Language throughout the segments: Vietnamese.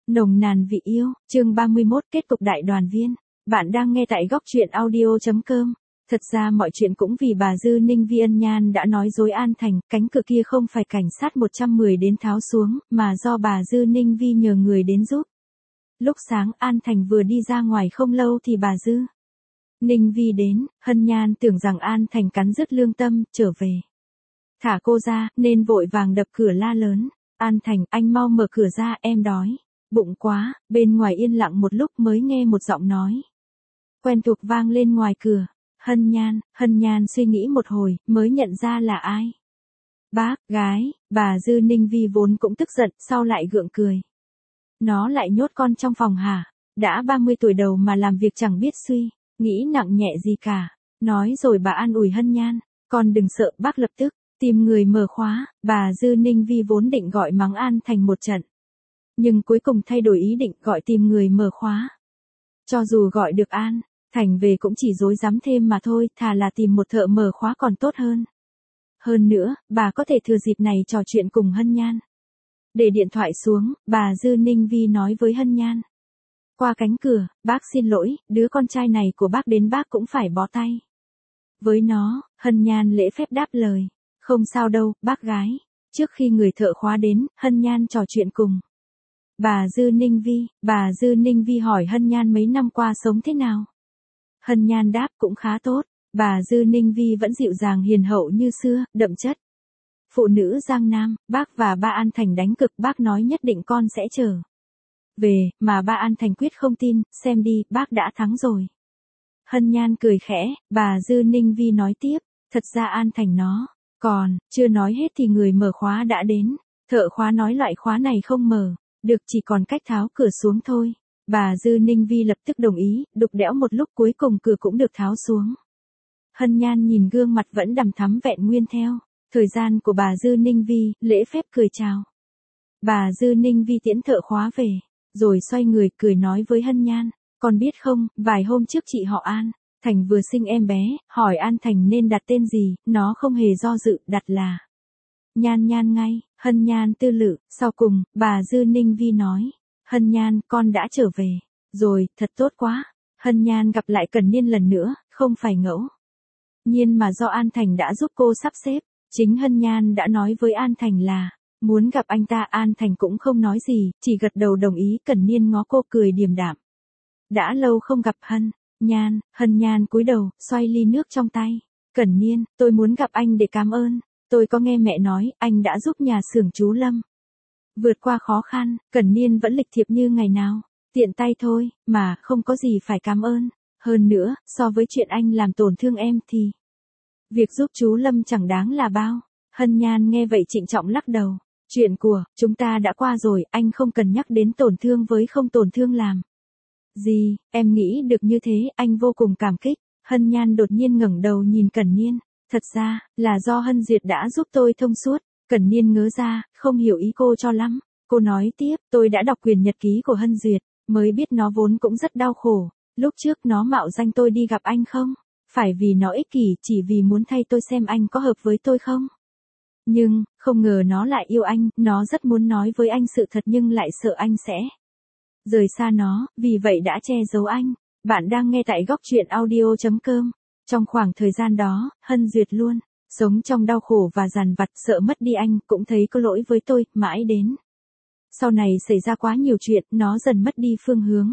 Nồng nàn vị yêu, chương 31 kết cục đại đoàn viên. Bạn đang nghe tại góc truyện audio.com. Thật ra mọi chuyện cũng vì bà Dư Ninh Vi Ân Nhan đã nói dối An Thành, cánh cửa kia không phải cảnh sát 110 đến tháo xuống, mà do bà Dư Ninh Vi nhờ người đến giúp. Lúc sáng An Thành vừa đi ra ngoài không lâu thì bà Dư Ninh Vi đến, Hân Nhan tưởng rằng An Thành cắn rứt lương tâm, trở về. Thả cô ra, nên vội vàng đập cửa la lớn. An Thành, anh mau mở cửa ra, em đói. Bụng quá, bên ngoài yên lặng một lúc mới nghe một giọng nói quen thuộc vang lên ngoài cửa. Hân Nhan suy nghĩ một hồi, mới nhận ra là ai. Bác gái, bà Dư Ninh Vi vốn cũng tức giận, sau lại gượng cười. Nó lại nhốt con trong phòng hả? Đã 30 tuổi đầu mà làm việc chẳng biết suy, nghĩ nặng nhẹ gì cả. Nói rồi bà an ủi Hân Nhan, con đừng sợ, bác lập tức tìm người mở khóa. Bà Dư Ninh Vi vốn định gọi mắng An Thành một trận, nhưng cuối cùng thay đổi ý định, gọi tìm người mở khóa. Cho dù gọi được An Thành về cũng chỉ rối rắm thêm mà thôi, thà là tìm một thợ mở khóa còn tốt hơn. Hơn nữa, bà có thể thừa dịp này trò chuyện cùng Hân Nhan. Để điện thoại xuống, bà Dư Ninh Vi nói với Hân Nhan. Qua cánh cửa, bác xin lỗi, đứa con trai này của bác đến bác cũng phải bó tay với nó. Hân Nhan lễ phép đáp lời. Không sao đâu, bác gái. Trước khi người thợ khóa đến, Hân Nhan trò chuyện cùng bà Dư Ninh Vi hỏi Hân Nhan mấy năm qua sống thế nào. Hân Nhan đáp cũng khá tốt. Bà Dư Ninh Vi vẫn dịu dàng hiền hậu như xưa, đậm chất phụ nữ Giang Nam. Bác và ba An Thành đánh cực, bác nói nhất định con sẽ trở về, mà ba An Thành quyết không tin, xem đi, bác đã thắng rồi. Hân Nhan cười khẽ, bà Dư Ninh Vi nói tiếp, thật ra An Thành nó còn chưa nói hết thì người mở khóa đã đến. Thợ khóa nói loại khóa này không mở được, chỉ còn cách tháo cửa xuống thôi. Bà Dư Ninh Vi lập tức đồng ý, đục đẽo một lúc cuối cùng cửa cũng được tháo xuống. Hân Nhan nhìn gương mặt vẫn đằm thắm vẹn nguyên theo thời gian của bà Dư Ninh Vi, lễ phép cười chào. Bà Dư Ninh Vi tiễn thợ khóa về, rồi xoay người cười nói với Hân Nhan, con biết không, vài hôm trước chị họ An Thành vừa sinh em bé, hỏi An Thành nên đặt tên gì, nó không hề do dự, đặt là Nhan Nhan ngay. Hân Nhan tư lự, sau cùng, bà Dư Ninh Vi nói, Hân Nhan, con đã trở về rồi, thật tốt quá. Hân Nhan gặp lại Cần Niên lần nữa, không phải ngẫu nhiên mà do An Thành đã giúp cô sắp xếp. Chính Hân Nhan đã nói với An Thành là muốn gặp anh ta. An Thành cũng không nói gì, chỉ gật đầu đồng ý. Cần Niên ngó cô cười điềm đạm. Đã lâu không gặp Hân Nhan cúi đầu, xoay ly nước trong tay. Cần Niên, tôi muốn gặp anh để cảm ơn. Tôi có nghe mẹ nói, anh đã giúp nhà xưởng chú Lâm vượt qua khó khăn. Cần Niên vẫn lịch thiệp như ngày nào. Tiện tay thôi, mà, không có gì phải cảm ơn. Hơn nữa, so với chuyện anh làm tổn thương em thì việc giúp chú Lâm chẳng đáng là bao. Hân Nhan nghe vậy trịnh trọng lắc đầu. Chuyện của chúng ta đã qua rồi, anh không cần nhắc đến tổn thương với không tổn thương làm gì. Em nghĩ được như thế, anh vô cùng cảm kích. Hân Nhan đột nhiên ngẩng đầu nhìn Cần Niên. Thật ra, là do Hân Duyệt đã giúp tôi thông suốt. Cần Niên ngớ ra, không hiểu ý cô cho lắm. Cô nói tiếp, tôi đã đọc quyền nhật ký của Hân Duyệt, mới biết nó vốn cũng rất đau khổ. Lúc trước nó mạo danh tôi đi gặp anh không phải vì nó ích kỷ, chỉ vì muốn thay tôi xem anh có hợp với tôi không. Nhưng, không ngờ nó lại yêu anh. Nó rất muốn nói với anh sự thật nhưng lại sợ anh sẽ rời xa nó, vì vậy đã che giấu anh. Bạn đang nghe tại góc truyện audio.com. Trong khoảng thời gian đó, Hân Duyệt luôn sống trong đau khổ và dằn vặt, sợ mất đi anh, cũng thấy có lỗi với tôi, mãi đến sau này xảy ra quá nhiều chuyện, nó dần mất đi phương hướng.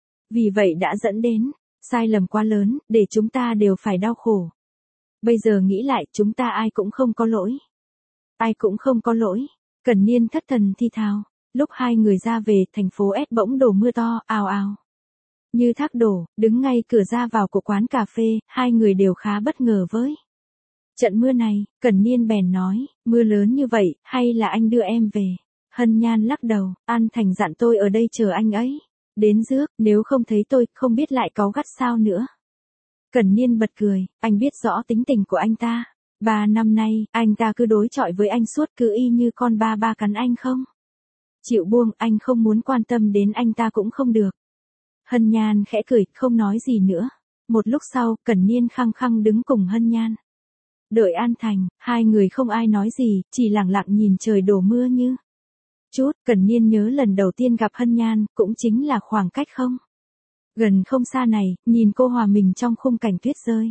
Vì vậy đã dẫn đến sai lầm quá lớn, để chúng ta đều phải đau khổ. Bây giờ nghĩ lại, chúng ta ai cũng không có lỗi. Ai cũng không có lỗi. Cần Niên thất thần thi thào. Lúc hai người ra về, thành phố S bỗng đổ mưa to, ào ào như thác đổ, đứng ngay cửa ra vào của quán cà phê. Hai người đều khá bất ngờ với trận mưa này. Cần Niên bèn nói, mưa lớn như vậy, hay là anh đưa em về? Hân Nhan lắc đầu, An Thành dặn tôi ở đây chờ anh ấy đến rước, nếu không thấy tôi, không biết lại cáu gắt sao nữa. Cần Niên bật cười, anh biết rõ tính tình của anh ta. 3 năm nay, anh ta cứ đối chọi với anh suốt, cứ y như con ba cắn anh không chịu buông. Anh không muốn quan tâm đến anh ta cũng không được. Hân Nhan khẽ cười, không nói gì nữa. Một lúc sau, Cần Niên khăng khăng đứng cùng Hân Nhan đợi An Thành. Hai người không ai nói gì, chỉ lặng lặng nhìn trời đổ mưa như chút, Cần Niên nhớ lần đầu tiên gặp Hân Nhan, cũng chính là khoảng cách không gần không xa này, nhìn cô hòa mình trong khung cảnh tuyết rơi.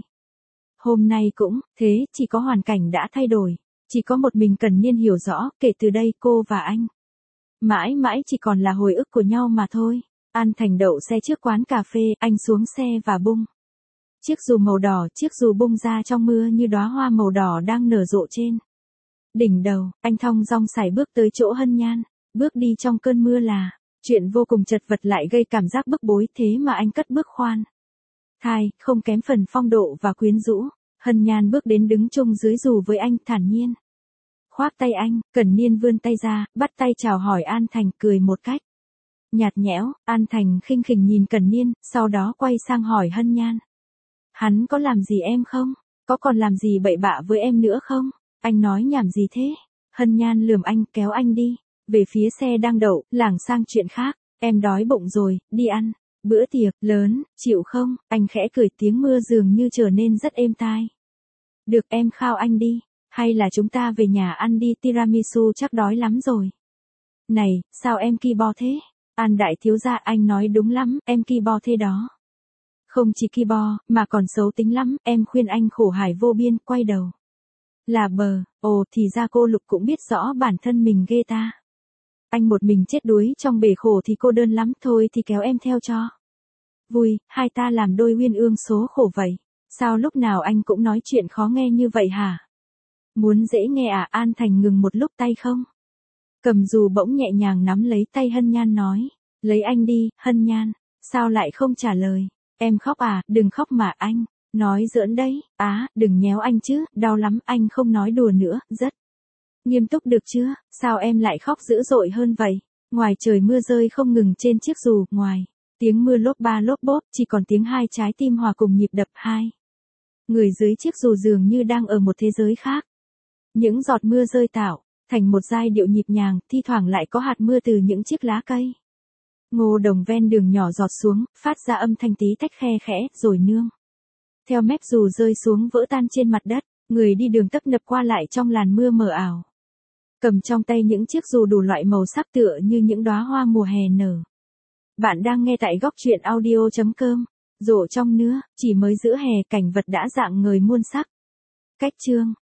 Hôm nay cũng thế, chỉ có hoàn cảnh đã thay đổi. Chỉ có một mình Cần Niên hiểu rõ, kể từ đây cô và anh mãi mãi chỉ còn là hồi ức của nhau mà thôi. An Thành đậu xe trước quán cà phê, anh xuống xe và bung chiếc dù màu đỏ, chiếc dù bung ra trong mưa như đóa hoa màu đỏ đang nở rộ trên đỉnh đầu. Anh thong dong sải bước tới chỗ Hân Nhan. Bước đi trong cơn mưa là chuyện vô cùng chật vật lại gây cảm giác bức bối, thế mà anh cất bước khoan thai, không kém phần phong độ và quyến rũ. Hân Nhan bước đến đứng chung dưới dù với anh, thản nhiên khoác tay anh. Cần Niên vươn tay ra, bắt tay chào hỏi An Thành, cười một cách nhạt nhẽo. An Thành khinh khỉnh nhìn Cần Niên, sau đó quay sang hỏi Hân Nhan. Hắn có làm gì em không? Có còn làm gì bậy bạ với em nữa không? Anh nói nhảm gì thế? Hân Nhan lườm anh, kéo anh đi về phía xe đang đậu, lảng sang chuyện khác. Em đói bụng rồi, đi ăn bữa tiệc lớn, chịu không? Anh khẽ cười, tiếng mưa dường như trở nên rất êm tai. Được, em khao anh đi. Hay là chúng ta về nhà ăn đi, tiramisu chắc đói lắm rồi. Này, sao em ki bo thế? An đại thiếu gia, anh nói đúng lắm, em ki bo thế đó. Không chỉ ki bo, mà còn xấu tính lắm, em khuyên anh khổ hải vô biên, quay đầu là bờ. Ồ, thì ra cô Lục cũng biết rõ bản thân mình ghê ta. Anh một mình chết đuối trong bể khổ thì cô đơn lắm, thôi thì kéo em theo cho vui, hai ta làm đôi uyên ương số khổ vậy. Sao lúc nào anh cũng nói chuyện khó nghe như vậy hả? Muốn dễ nghe à? An Thành ngừng một lúc, tay không cầm dù bỗng nhẹ nhàng nắm lấy tay Hân Nhan nói. Lấy anh đi. Hân Nhan, sao lại không trả lời? Em khóc à? Đừng khóc mà anh. Nói giỡn đấy. Á, đừng nhéo anh chứ, đau lắm. Anh không nói đùa nữa, rất nghiêm túc được chưa? Sao em lại khóc dữ dội hơn vậy? Ngoài trời mưa rơi không ngừng trên chiếc dù, ngoài tiếng mưa lốp ba lốp bốp, chỉ còn tiếng hai trái tim hòa cùng nhịp đập. Hai người dưới chiếc dù dường như đang ở một thế giới khác. Những giọt mưa rơi tạo thành một giai điệu nhịp nhàng, thi thoảng lại có hạt mưa từ những chiếc lá cây ngô đồng ven đường nhỏ giọt xuống, phát ra âm thanh tí tách khe khẽ, rồi nương theo mép dù rơi xuống vỡ tan trên mặt đất. Người đi đường tấp nập qua lại trong làn mưa mờ ảo, cầm trong tay những chiếc dù đủ loại màu sắc tựa như những đóa hoa mùa hè nở. Bạn đang nghe tại góc truyện audio.com. Rộ trong nứa, chỉ mới giữa hè, cảnh vật đã rạng ngời muôn sắc. Cách chương